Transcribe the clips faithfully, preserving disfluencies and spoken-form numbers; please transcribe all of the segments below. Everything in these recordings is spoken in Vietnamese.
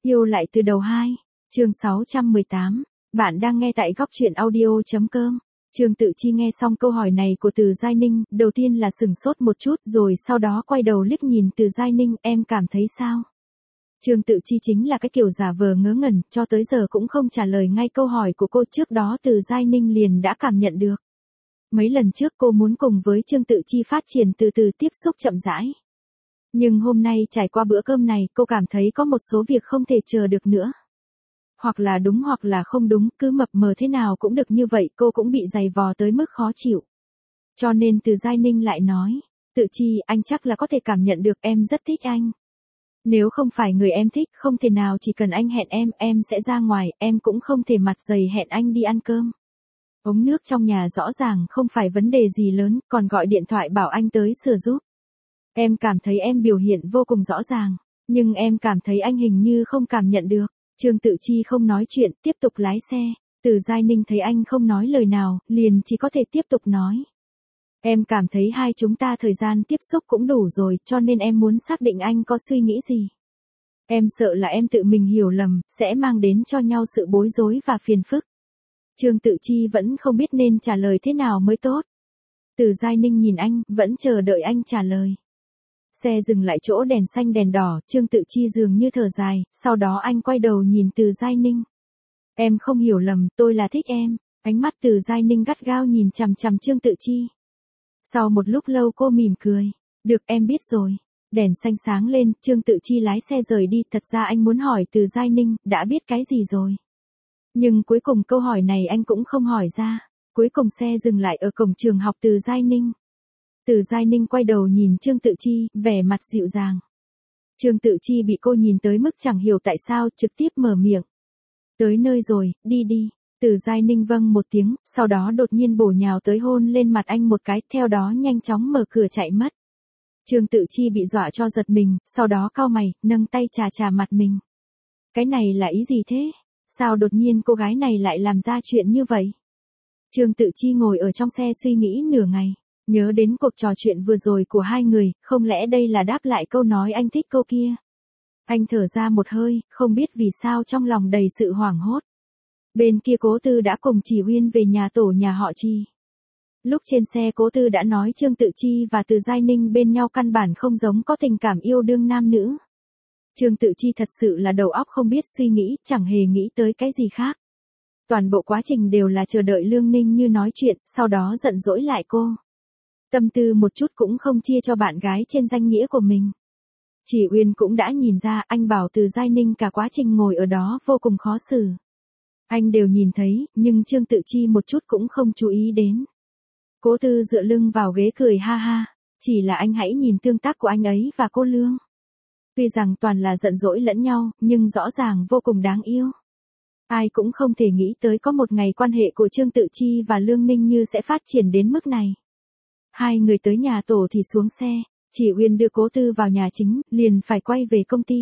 Yêu lại từ đầu hai, chương sáu trăm mười tám, bạn đang nghe tại góc truyện audio.com. Trương Tự Chi nghe xong câu hỏi này của Từ Giai Ninh, đầu tiên là sửng sốt một chút rồi sau đó quay đầu liếc nhìn Từ Giai Ninh, em cảm thấy sao? Trương Tự Chi chính là cái kiểu giả vờ ngớ ngẩn, cho tới giờ cũng không trả lời ngay câu hỏi của cô, trước đó Từ Giai Ninh liền đã cảm nhận được. Mấy lần trước cô muốn cùng với Trương Tự Chi phát triển từ từ tiếp xúc chậm rãi. Nhưng hôm nay trải qua bữa cơm này cô cảm thấy có một số việc không thể chờ được nữa. Hoặc là đúng hoặc là không đúng, cứ mập mờ thế nào cũng được như vậy, cô cũng bị giày vò tới mức khó chịu. Cho nên Từ Giai Ninh lại nói, Tự Chi, anh chắc là có thể cảm nhận được em rất thích anh. Nếu không phải người em thích, không thể nào chỉ cần anh hẹn em, em sẽ ra ngoài, em cũng không thể mặt dày hẹn anh đi ăn cơm. Ống nước trong nhà rõ ràng không phải vấn đề gì lớn, còn gọi điện thoại bảo anh tới sửa giúp. Em cảm thấy em biểu hiện vô cùng rõ ràng, nhưng em cảm thấy anh hình như không cảm nhận được. Trương Tự Chi không nói chuyện, tiếp tục lái xe. Từ Giai Ninh thấy anh không nói lời nào, liền chỉ có thể tiếp tục nói. Em cảm thấy hai chúng ta thời gian tiếp xúc cũng đủ rồi, cho nên em muốn xác định anh có suy nghĩ gì. Em sợ là em tự mình hiểu lầm, sẽ mang đến cho nhau sự bối rối và phiền phức. Trương Tự Chi vẫn không biết nên trả lời thế nào mới tốt. Từ Giai Ninh nhìn anh, vẫn chờ đợi anh trả lời. Xe dừng lại chỗ đèn xanh đèn đỏ, Trương Tự Chi dường như thở dài, sau đó anh quay đầu nhìn Từ Giai Ninh. Em không hiểu lầm, tôi là thích em. Ánh mắt Từ Giai Ninh gắt gao nhìn chằm chằm Trương Tự Chi. Sau một lúc lâu cô mỉm cười. Được, em biết rồi. Đèn xanh sáng lên, Trương Tự Chi lái xe rời đi, thật ra anh muốn hỏi Từ Giai Ninh, đã biết cái gì rồi. Nhưng cuối cùng câu hỏi này anh cũng không hỏi ra. Cuối cùng xe dừng lại ở cổng trường học Từ Giai Ninh. Từ Giai Ninh quay đầu nhìn Trương Tự Chi, vẻ mặt dịu dàng. Trương Tự Chi bị cô nhìn tới mức chẳng hiểu tại sao, trực tiếp mở miệng. Tới nơi rồi, đi đi. Từ Giai Ninh vâng một tiếng, sau đó đột nhiên bổ nhào tới hôn lên mặt anh một cái, theo đó nhanh chóng mở cửa chạy mất. Trương Tự Chi bị dọa cho giật mình, sau đó cau mày, nâng tay chà chà mặt mình. Cái này là ý gì thế? Sao đột nhiên cô gái này lại làm ra chuyện như vậy? Trương Tự Chi ngồi ở trong xe suy nghĩ nửa ngày. Nhớ đến cuộc trò chuyện vừa rồi của hai người, không lẽ đây là đáp lại câu nói anh thích câu kia. Anh thở ra một hơi, không biết vì sao trong lòng đầy sự hoảng hốt. Bên kia Cố Tư đã cùng Chỉ Uyên về nhà tổ nhà họ Chi. Lúc trên xe Cố Tư đã nói Trương Tự Chi và Từ Giai Ninh bên nhau căn bản không giống có tình cảm yêu đương nam nữ. Trương Tự Chi thật sự là đầu óc không biết suy nghĩ, chẳng hề nghĩ tới cái gì khác. Toàn bộ quá trình đều là chờ đợi Lương Ninh Như nói chuyện, sau đó giận dỗi lại cô. Tâm tư một chút cũng không chia cho bạn gái trên danh nghĩa của mình. Chỉ Uyên cũng đã nhìn ra, anh bảo Từ Giai Ninh cả quá trình ngồi ở đó vô cùng khó xử. Anh đều nhìn thấy, nhưng Trương Tự Chi một chút cũng không chú ý đến. Cố Tư dựa lưng vào ghế cười ha ha, chỉ là anh hãy nhìn tương tác của anh ấy và cô Lương. Tuy rằng toàn là giận dỗi lẫn nhau, nhưng rõ ràng vô cùng đáng yêu. Ai cũng không thể nghĩ tới có một ngày quan hệ của Trương Tự Chi và Lương Ninh Như sẽ phát triển đến mức này. Hai người tới nhà tổ thì xuống xe, Chỉ Uyên đưa Cố Tư vào nhà chính, liền phải quay về công ty.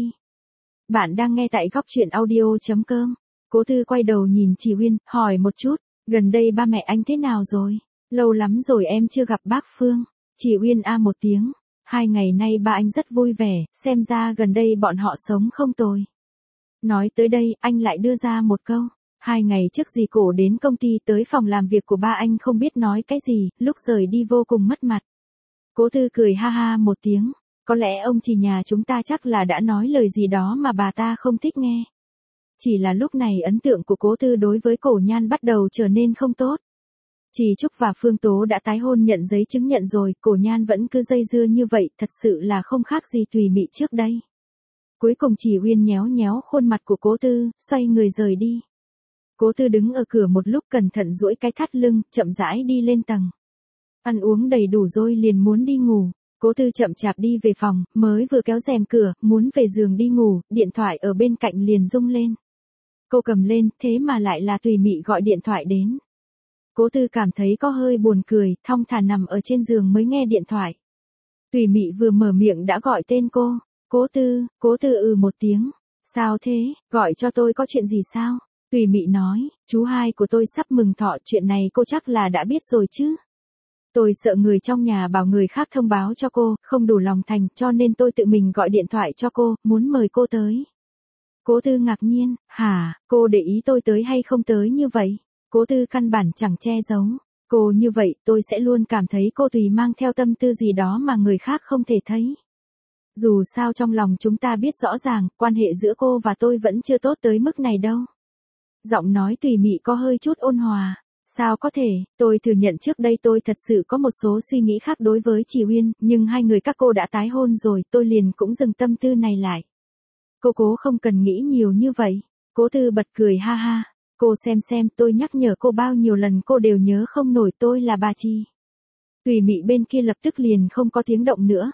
Bạn đang nghe tại góc truyện audio.com. Cố Tư quay đầu nhìn Chỉ Uyên, hỏi một chút, gần đây ba mẹ anh thế nào rồi? Lâu lắm rồi em chưa gặp bác Phương. Chỉ Uyên a một tiếng, hai ngày nay ba anh rất vui vẻ, xem ra gần đây bọn họ sống không tồi. Nói tới đây, anh lại đưa ra một câu. Hai ngày trước dì Cổ đến công ty tới phòng làm việc của ba anh không biết nói cái gì, lúc rời đi vô cùng mất mặt. Cố Tư cười ha ha một tiếng, có lẽ ông chị nhà chúng ta chắc là đã nói lời gì đó mà bà ta không thích nghe. Chỉ là lúc này ấn tượng của Cố Tư đối với Cổ Nhan bắt đầu trở nên không tốt. Chỉ Trúc và Phương Tố đã tái hôn nhận giấy chứng nhận rồi, Cổ Nhan vẫn cứ dây dưa như vậy, thật sự là không khác gì Tùy Mị trước đây. Cuối cùng Chỉ Uyên nhéo nhéo khuôn mặt của Cố Tư, xoay người rời đi. Cố Tư đứng ở cửa một lúc cẩn thận duỗi cái thắt lưng, chậm rãi đi lên tầng. Ăn uống đầy đủ rồi liền muốn đi ngủ. Cố Tư chậm chạp đi về phòng, mới vừa kéo rèm cửa, muốn về giường đi ngủ, điện thoại ở bên cạnh liền rung lên. Cô cầm lên, thế mà lại là Tùy Mị gọi điện thoại đến. Cố Tư cảm thấy có hơi buồn cười, thong thả nằm ở trên giường mới nghe điện thoại. Tùy Mị vừa mở miệng đã gọi tên cô. Cố Tư, Cố Tư ừ một tiếng. Sao thế, gọi cho tôi có chuyện gì sao? Tùy Mị nói, chú hai của tôi sắp mừng thọ, chuyện này cô chắc là đã biết rồi chứ. Tôi sợ người trong nhà bảo người khác thông báo cho cô, không đủ lòng thành, cho nên tôi tự mình gọi điện thoại cho cô, muốn mời cô tới. Cố Tư ngạc nhiên, hả, cô để ý tôi tới hay không tới như vậy? Cố Tư căn bản chẳng che giấu. Cô như vậy tôi sẽ luôn cảm thấy cô tùy mang theo tâm tư gì đó mà người khác không thể thấy. Dù sao trong lòng chúng ta biết rõ ràng, quan hệ giữa cô và tôi vẫn chưa tốt tới mức này đâu. Giọng nói Tùy Mị có hơi chút ôn hòa. Sao có thể, tôi thừa nhận trước đây tôi thật sự có một số suy nghĩ khác đối với Chỉ Uyên, nhưng hai người các cô đã tái hôn rồi, tôi liền cũng dừng tâm tư này lại. Cô cố không cần nghĩ nhiều như vậy. Cố Tư bật cười ha ha. Cô xem xem, tôi nhắc nhở cô bao nhiêu lần cô đều nhớ không nổi tôi là bà Chi. Tùy Mị bên kia lập tức liền không có tiếng động nữa.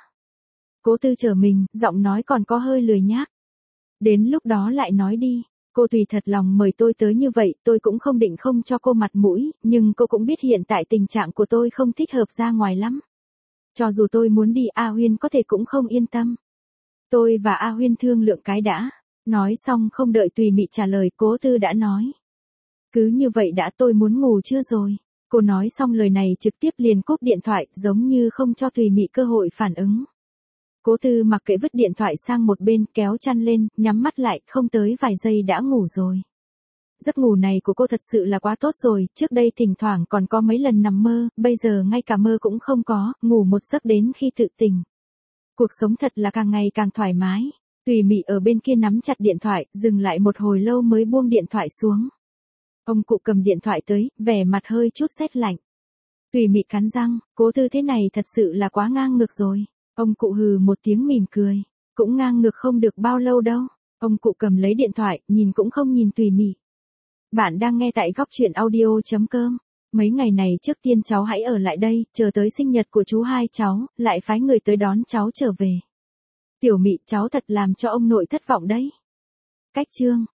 Cố Tư trở mình, giọng nói còn có hơi lười nhác. Đến lúc đó lại nói đi. Cô tùy thật lòng mời tôi tới như vậy, tôi cũng không định không cho cô mặt mũi, nhưng cô cũng biết hiện tại tình trạng của tôi không thích hợp ra ngoài lắm. Cho dù tôi muốn đi A Huyên có thể cũng không yên tâm. Tôi và A Huyên thương lượng cái đã. Nói xong không đợi Tùy Mị trả lời, Cố Tư đã nói. Cứ như vậy đã, tôi muốn ngủ chưa rồi. Cô nói xong lời này trực tiếp liền cúp điện thoại, giống như không cho Tùy Mị cơ hội phản ứng. Cố Tư mặc kệ vứt điện thoại sang một bên, kéo chăn lên, nhắm mắt lại, không tới vài giây đã ngủ rồi. Giấc ngủ này của cô thật sự là quá tốt rồi, trước đây thỉnh thoảng còn có mấy lần nằm mơ, bây giờ ngay cả mơ cũng không có, ngủ một giấc đến khi tự tỉnh. Cuộc sống thật là càng ngày càng thoải mái. Tùy Mị ở bên kia nắm chặt điện thoại, dừng lại một hồi lâu mới buông điện thoại xuống. Ông cụ cầm điện thoại tới, vẻ mặt hơi chút rét lạnh. Tùy Mị cắn răng, Cố Tư thế này thật sự là quá ngang ngược rồi. Ông cụ hừ một tiếng mỉm cười, cũng ngang ngược không được bao lâu đâu. Ông cụ cầm lấy điện thoại, nhìn cũng không nhìn Tùy Mị. Bạn đang nghe tại góc truyện audio chấm com. Mấy ngày này trước tiên cháu hãy ở lại đây, chờ tới sinh nhật của chú hai cháu, lại phái người tới đón cháu trở về. Tiểu Mị, cháu thật làm cho ông nội thất vọng đấy. Cách chương